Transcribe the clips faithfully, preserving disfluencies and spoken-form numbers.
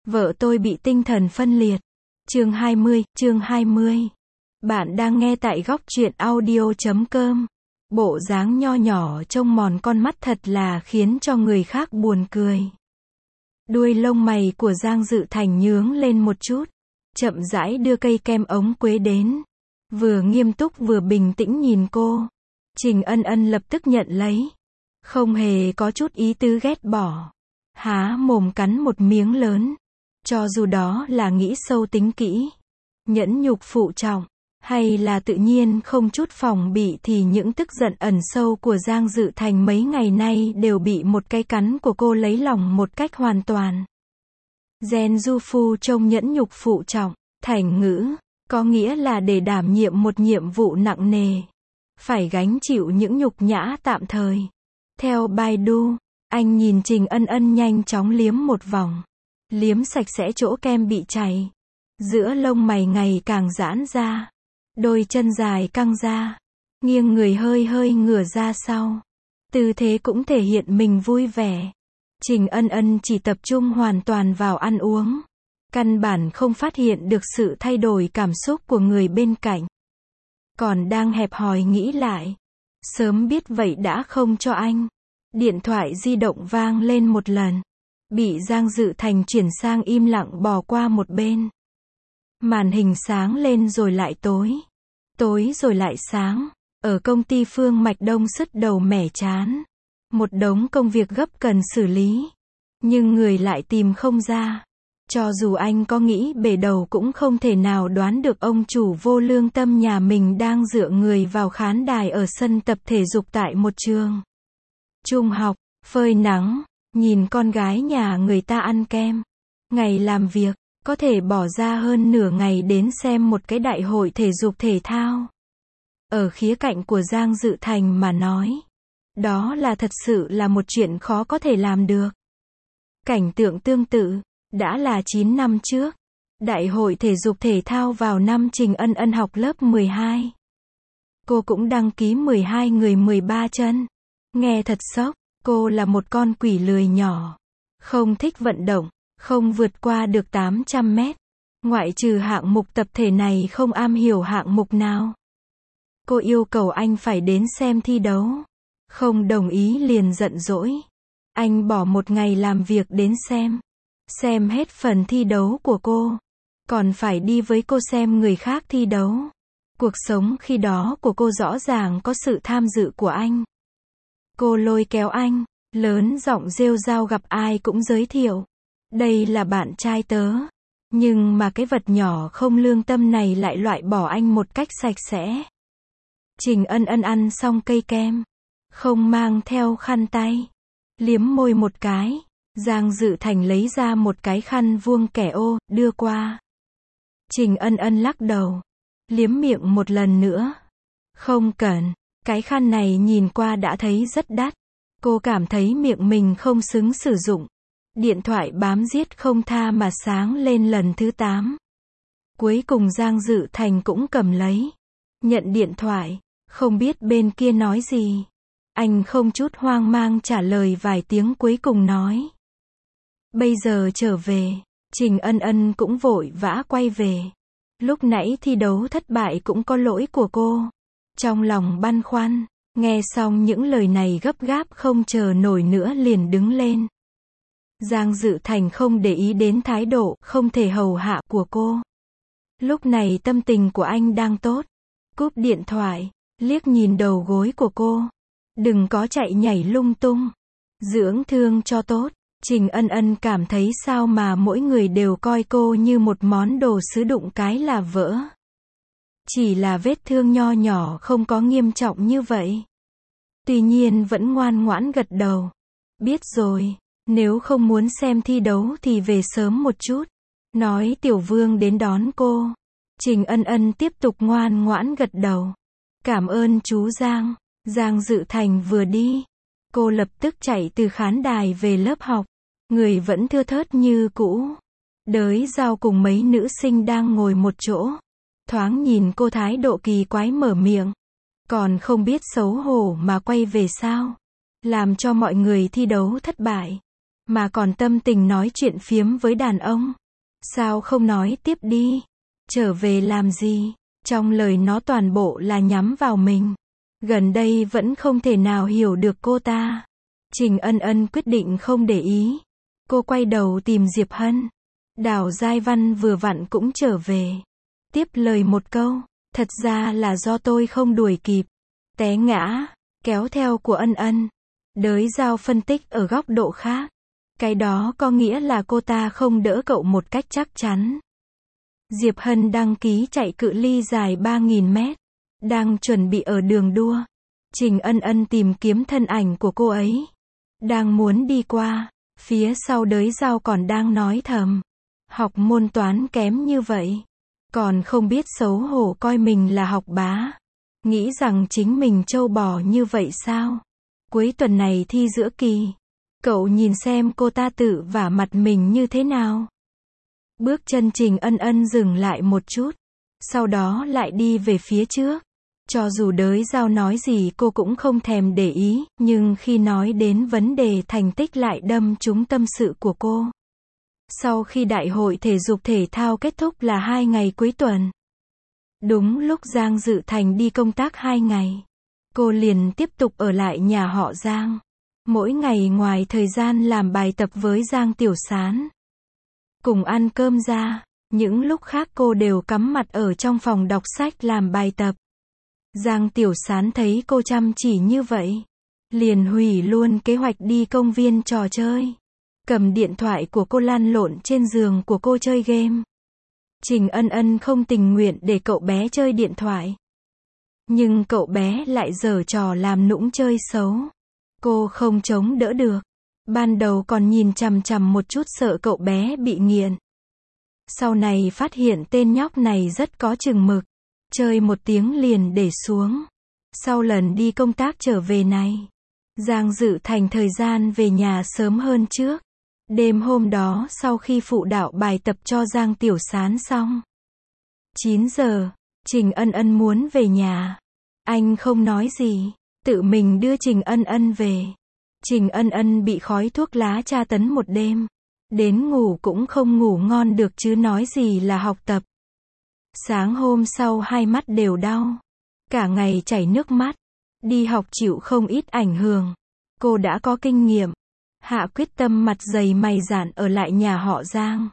Vợ tôi bị tinh thần phân liệt. Chương hai mươi, chương hai mươi. Bạn đang nghe tại góc truyện audio chấm com. Bộ dáng nho nhỏ trông mòn con mắt thật là khiến cho người khác buồn cười. Đuôi lông mày của Giang Dự Thành nhướng lên một chút, chậm rãi đưa cây kem ống quế đến. Vừa nghiêm túc vừa bình tĩnh nhìn cô. Trình Ân Ân lập tức nhận lấy. Không hề có chút ý tứ ghét bỏ. Há mồm cắn một miếng lớn. Cho dù đó là nghĩ sâu tính kỹ, nhẫn nhục phụ trọng, hay là tự nhiên không chút phòng bị thì những tức giận ẩn sâu của Giang Dự Thành mấy ngày nay đều bị một cái cắn của cô lấy lòng một cách hoàn toàn. Gen du phu trông nhẫn nhục phụ trọng, thành ngữ, có nghĩa là để đảm nhiệm một nhiệm vụ nặng nề, phải gánh chịu những nhục nhã tạm thời. Theo Baidu, anh nhìn Trình Ân Ân nhanh chóng liếm một vòng. Liếm sạch sẽ chỗ kem bị chảy. Giữa lông mày ngày càng giãn ra. Đôi chân dài căng ra. Nghiêng người hơi hơi ngửa ra sau. Tư thế cũng thể hiện mình vui vẻ. Trình Ân Ân chỉ tập trung hoàn toàn vào ăn uống. Căn bản không phát hiện được sự thay đổi cảm xúc của người bên cạnh. Còn đang hẹp hòi nghĩ lại. Sớm biết vậy đã không cho anh. Điện thoại di động vang lên một lần. Bị Giang Dự Thành chuyển sang im lặng bỏ qua một bên. Màn hình sáng lên rồi lại tối. Tối rồi lại sáng. Ở công ty Phương Mạch Đông sứt đầu mẻ chán. Một đống công việc gấp cần xử lý. Nhưng người lại tìm không ra. Cho dù anh có nghĩ bể đầu cũng không thể nào đoán được ông chủ vô lương tâm nhà mình đang dựa người vào khán đài ở sân tập thể dục tại một trường trung học, phơi nắng. Nhìn con gái nhà người ta ăn kem. Ngày làm việc, có thể bỏ ra hơn nửa ngày đến xem một cái đại hội thể dục thể thao. Ở khía cạnh của Giang Dự Thành mà nói, đó là thật sự là một chuyện khó có thể làm được. Cảnh tượng tương tự, đã là chín năm trước. Đại hội thể dục thể thao vào năm Trình Ân Ân học lớp mười hai. Cô cũng đăng ký mười hai người mười ba chân. Nghe thật sốc. Cô là một con quỷ lười nhỏ, không thích vận động, không vượt qua được tám trăm mét. Ngoại trừ hạng mục tập thể này không am hiểu hạng mục nào. Cô yêu cầu anh phải đến xem thi đấu. Không đồng ý liền giận dỗi. Anh bỏ một ngày làm việc đến xem. Xem hết phần thi đấu của cô. Còn phải đi với cô xem người khác thi đấu. Cuộc sống khi đó của cô rõ ràng có sự tham dự của anh. Cô lôi kéo anh, lớn giọng rêu rao gặp ai cũng giới thiệu. Đây là bạn trai tớ. Nhưng mà cái vật nhỏ không lương tâm này lại loại bỏ anh một cách sạch sẽ. Trình Ân Ân ăn xong cây kem. Không mang theo khăn tay. Liếm môi một cái. Giang Dự Thành lấy ra một cái khăn vuông kẻ ô, đưa qua. Trình Ân Ân lắc đầu. Liếm miệng một lần nữa. Không cần. Cái khăn này nhìn qua đã thấy rất đắt. Cô cảm thấy miệng mình không xứng sử dụng. Điện thoại bám giết không tha mà sáng lên lần thứ tám. Cuối cùng Giang Dự Thành cũng cầm lấy. Nhận điện thoại. Không biết bên kia nói gì. Anh không chút hoang mang trả lời vài tiếng cuối cùng nói. Bây giờ trở về. Trình Ân Ân cũng vội vã quay về. Lúc nãy thi đấu thất bại cũng có lỗi của cô. Trong lòng băn khoăn, nghe xong những lời này gấp gáp không chờ nổi nữa liền đứng lên. Giang Dự Thành không để ý đến thái độ không thể hầu hạ của cô. Lúc này tâm tình của anh đang tốt. Cúp điện thoại, liếc nhìn đầu gối của cô. Đừng có chạy nhảy lung tung. Dưỡng thương cho tốt. Trình Ân Ân cảm thấy sao mà mỗi người đều coi cô như một món đồ sứ đụng cái là vỡ. Chỉ là vết thương nho nhỏ không có nghiêm trọng như vậy. Tuy nhiên vẫn ngoan ngoãn gật đầu. Biết rồi, nếu không muốn xem thi đấu thì về sớm một chút. Nói Tiểu Vương đến đón cô. Trình Ân Ân tiếp tục ngoan ngoãn gật đầu. Cảm ơn chú Giang. Giang Dự Thành vừa đi. Cô lập tức chạy từ khán đài về lớp học. Người vẫn thưa thớt như cũ. Đới Giao cùng mấy nữ sinh đang ngồi một chỗ. Thoáng nhìn cô thái độ kỳ quái mở miệng. Còn không biết xấu hổ mà quay về sao. Làm cho mọi người thi đấu thất bại. mà còn tâm tình nói chuyện phiếm với đàn ông. Sao không nói tiếp đi? Trở về làm gì? Trong lời nó toàn bộ là nhắm vào mình. Gần đây vẫn không thể nào hiểu được cô ta. Trình Ân Ân quyết định không để ý. Cô quay đầu tìm Diệp Hân. Đào Giai Văn vừa vặn cũng trở về. Tiếp lời một câu, thật ra là do tôi không đuổi kịp. Té ngã, kéo theo của Ân Ân. Đới Giao phân tích ở góc độ khác. Cái đó có nghĩa là cô ta không đỡ cậu một cách chắc chắn. Diệp Hân đăng ký chạy cự ly dài ba nghìn mét. Đang chuẩn bị ở đường đua. Trình Ân Ân tìm kiếm thân ảnh của cô ấy. Đang muốn đi qua. Phía sau Đới Giao còn đang nói thầm. Học môn toán kém như vậy. Còn không biết xấu hổ coi mình là học bá. Nghĩ rằng chính mình trâu bò như vậy sao? Cuối tuần này thi giữa kỳ. Cậu nhìn xem cô ta tự vả mặt mình như thế nào. Bước chân Trình Ân Ân dừng lại một chút. Sau đó lại đi về phía trước. Cho dù Đới Giao nói gì cô cũng không thèm để ý, nhưng khi nói đến vấn đề thành tích lại đâm trúng tâm sự của cô. Sau khi đại hội thể dục thể thao kết thúc là hai ngày cuối tuần. Đúng lúc Giang Dự Thành đi công tác hai ngày. Cô liền tiếp tục ở lại nhà họ Giang. Mỗi ngày ngoài thời gian làm bài tập với Giang Tiểu Sán. Cùng ăn cơm ra, những lúc khác cô đều cắm mặt ở trong phòng đọc sách làm bài tập. Giang Tiểu Sán thấy cô chăm chỉ như vậy. Liền hủy luôn kế hoạch đi công viên trò chơi. Cầm điện thoại của cô lăn lộn trên giường của cô chơi game. Trình Ân Ân không tình nguyện để cậu bé chơi điện thoại. Nhưng cậu bé lại giở trò làm nũng chơi xấu. Cô không chống đỡ được. Ban đầu còn nhìn chằm chằm một chút sợ cậu bé bị nghiện. Sau này phát hiện tên nhóc này rất có chừng mực. Chơi một tiếng liền để xuống. Sau lần đi công tác trở về này, Giang Dự Thành thời gian về nhà sớm hơn trước. Đêm hôm đó sau khi phụ đạo bài tập cho Giang Tiểu Sán xong. chín giờ, Trình Ân Ân muốn về nhà. Anh không nói gì, tự mình đưa Trình Ân Ân về. Trình Ân Ân bị khói thuốc lá tra tấn một đêm. Đến ngủ cũng không ngủ ngon được chứ nói gì là học tập. Sáng hôm sau hai mắt đều đau. Cả ngày chảy nước mắt. Đi học chịu không ít ảnh hưởng. Cô đã có kinh nghiệm. Hạ quyết tâm mặt dày mày dạn ở lại nhà họ Giang.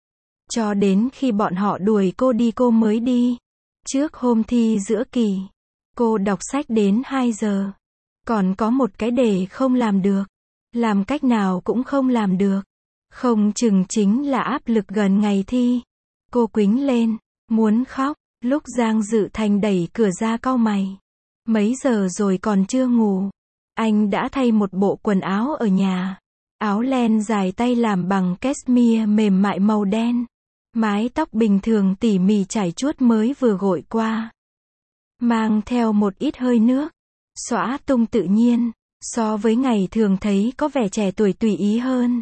Cho đến khi bọn họ đuổi cô đi cô mới đi. Trước hôm thi giữa kỳ, cô đọc sách đến hai giờ. Còn có một cái đề không làm được. Làm cách nào cũng không làm được. Không chừng chính là áp lực gần ngày thi. Cô quĩnh lên, muốn khóc. Lúc Giang Dự Thành đẩy cửa ra cau mày. Mấy giờ rồi còn chưa ngủ. Anh đã thay một bộ quần áo ở nhà. Áo len dài tay làm bằng cashmere mềm mại màu đen. Mái tóc bình thường tỉ mỉ chải chuốt mới vừa gội qua. Mang theo một ít hơi nước. Xõa tung tự nhiên. So với ngày thường thấy có vẻ trẻ tuổi tùy ý hơn.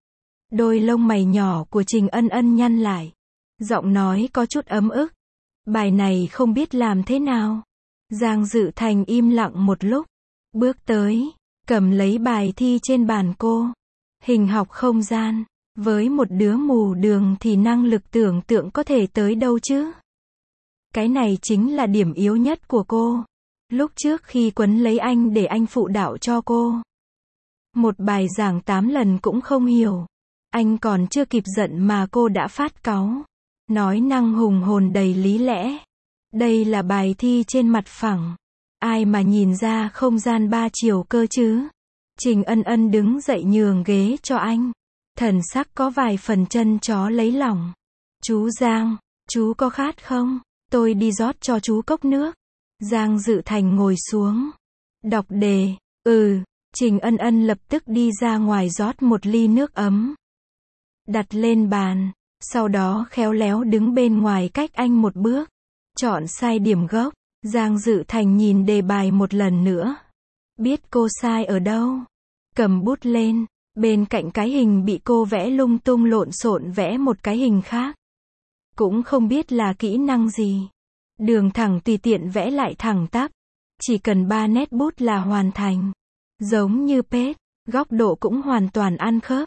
Đôi lông mày nhỏ của Trình Ân Ân nhăn lại. Giọng nói có chút ấm ức. Bài này không biết làm thế nào. Giang Dự Thành im lặng một lúc. Bước tới, cầm lấy bài thi trên bàn cô. Hình học không gian. Với một đứa mù đường thì năng lực tưởng tượng có thể tới đâu chứ? Cái này chính là điểm yếu nhất của cô. Lúc trước khi quấn lấy anh để anh phụ đạo cho cô. Một bài giảng tám lần cũng không hiểu. Anh còn chưa kịp giận mà cô đã phát cáu. Nói năng hùng hồn đầy lý lẽ. Đây là bài thi trên mặt phẳng. Ai mà nhìn ra không gian ba chiều cơ chứ? Trình Ân Ân đứng dậy nhường ghế cho anh. Thần sắc có vài phần chân chó lấy lòng. Chú Giang, chú có khát không? Tôi đi rót cho chú cốc nước. Giang Dự Thành ngồi xuống. Đọc đề. Ừ. Trình Ân Ân lập tức đi ra ngoài rót một ly nước ấm. Đặt lên bàn. Sau đó khéo léo đứng bên ngoài cách anh một bước. Chọn sai điểm gốc. Giang Dự Thành nhìn đề bài một lần nữa. Biết cô sai ở đâu. Cầm bút lên. Bên cạnh cái hình bị cô vẽ lung tung lộn xộn vẽ một cái hình khác. Cũng không biết là kỹ năng gì. Đường thẳng tùy tiện vẽ lại thẳng tắp. Chỉ cần ba nét bút là hoàn thành. Giống như pết. Góc độ cũng hoàn toàn ăn khớp.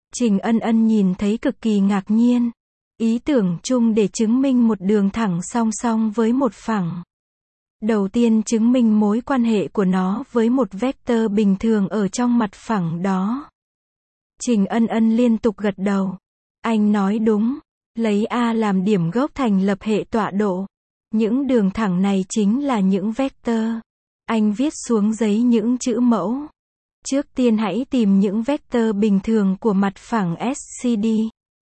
Trình Ân Ân nhìn thấy cực kỳ ngạc nhiên. Ý tưởng chung để chứng minh một đường thẳng song song với một phẳng. Đầu tiên chứng minh mối quan hệ của nó với một vectơ bình thường ở trong mặt phẳng đó. Trình Ân Ân liên tục gật đầu. Anh nói đúng. Lấy A làm điểm gốc thành lập hệ tọa độ. Những đường thẳng này chính là những vectơ. Anh viết xuống giấy những chữ mẫu. Trước tiên hãy tìm những vectơ bình thường của mặt phẳng ét xê đê.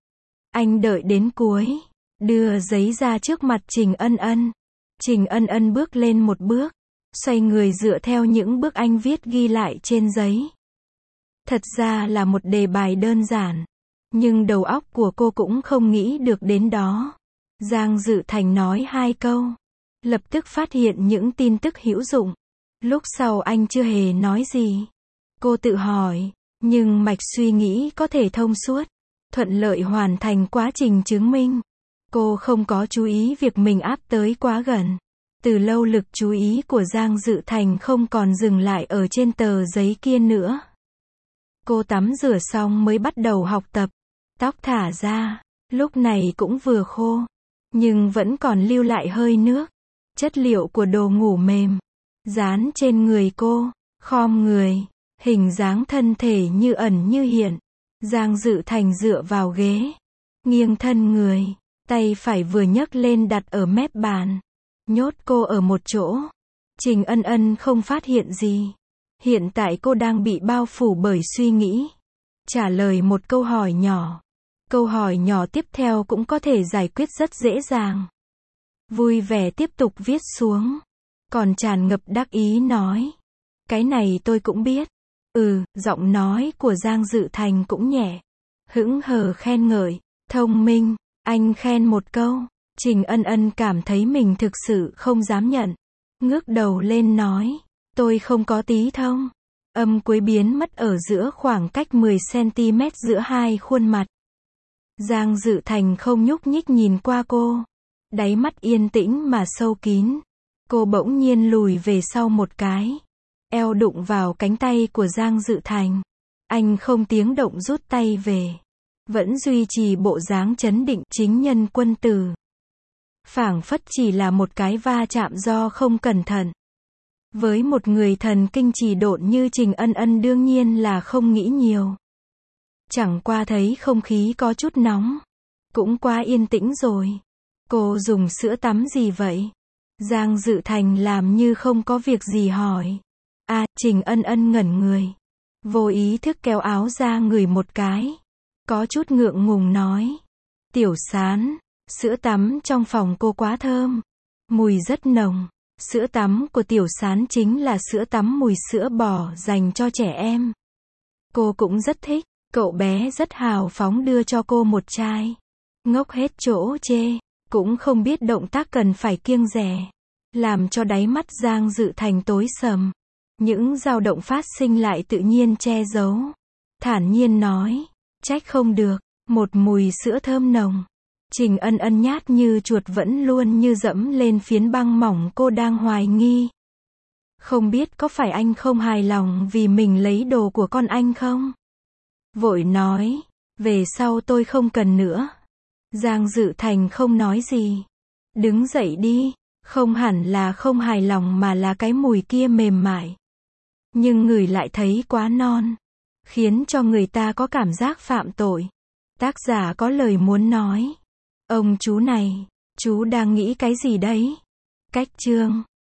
Anh đợi đến cuối. Đưa giấy ra trước mặt Trình Ân Ân. Trình Ân Ân bước lên một bước. Xoay người dựa theo những bước anh viết ghi lại trên giấy. Thật ra là một đề bài đơn giản. Nhưng đầu óc của cô cũng không nghĩ được đến đó. Giang Dự Thành nói hai câu. Lập tức phát hiện những tin tức hữu dụng. Lúc sau anh chưa hề nói gì. Cô tự hỏi, nhưng mạch suy nghĩ có thể thông suốt, thuận lợi hoàn thành quá trình chứng minh. Cô không có chú ý việc mình áp tới quá gần. Từ lâu lực chú ý của Giang Dự Thành không còn dừng lại ở trên tờ giấy kia nữa. Cô tắm rửa xong mới bắt đầu học tập. Tóc thả ra, lúc này cũng vừa khô, nhưng vẫn còn lưu lại hơi nước. Chất liệu của đồ ngủ mềm, dán trên người cô, khom người, hình dáng thân thể như ẩn như hiện. Giang Dự Thành dựa vào ghế, nghiêng thân người, tay phải vừa nhấc lên đặt ở mép bàn, nhốt cô ở một chỗ. Trình Ân Ân không phát hiện gì. Hiện tại cô đang bị bao phủ bởi suy nghĩ. Trả lời một câu hỏi nhỏ. Câu hỏi nhỏ tiếp theo cũng có thể giải quyết rất dễ dàng. Vui vẻ tiếp tục viết xuống. Còn tràn ngập đắc ý nói. Cái này tôi cũng biết. Ừ, giọng nói của Giang Dự Thành cũng nhẹ. Hững hờ khen ngợi. Thông minh, anh khen một câu. Trình Ân Ân cảm thấy mình thực sự không dám nhận. Ngước đầu lên nói. Tôi không có tí thông. Âm cuối biến mất ở giữa khoảng cách mười xăng-ti-mét giữa hai khuôn mặt. Giang Dự Thành không nhúc nhích nhìn qua cô. Đáy mắt yên tĩnh mà sâu kín. Cô bỗng nhiên lùi về sau một cái. Eo đụng vào cánh tay của Giang Dự Thành. Anh không tiếng động rút tay về. Vẫn duy trì bộ dáng trấn định chính nhân quân tử. Phảng phất chỉ là một cái va chạm do không cẩn thận. Với một người thần kinh trì độn như Trình Ân Ân đương nhiên là không nghĩ nhiều. Chẳng qua thấy không khí có chút nóng. Cũng quá yên tĩnh rồi. Cô dùng sữa tắm gì vậy? Giang Dự Thành làm như không có việc gì hỏi. À, Trình Ân Ân ngẩn người. Vô ý thức kéo áo ra ngửi một cái. Có chút ngượng ngùng nói. Tiểu Sán, sữa tắm trong phòng cô quá thơm. Mùi rất nồng. Sữa tắm của Tiểu Sán chính là sữa tắm mùi sữa bò dành cho trẻ em. Cô cũng rất thích. Cậu bé rất hào phóng đưa cho cô một chai. Ngốc hết chỗ chê. Cũng không biết động tác cần phải kiêng dè. Làm cho đáy mắt Giang Dự Thành tối sầm. Những dao động phát sinh lại tự nhiên che giấu. Thản nhiên nói. Trách không được. Một mùi sữa thơm nồng. Trình Ân Ân nhát như chuột vẫn luôn như dẫm lên phiến băng mỏng cô đang hoài nghi. Không biết có phải anh không hài lòng vì mình lấy đồ của con anh không? Vội nói. Về sau tôi không cần nữa. Giang Dự Thành không nói gì. Đứng dậy đi. Không hẳn là không hài lòng mà là cái mùi kia mềm mại. Nhưng người lại thấy quá non. Khiến cho người ta có cảm giác phạm tội. Tác giả có lời muốn nói. Ông chú này, chú đang nghĩ cái gì đấy? Cách chương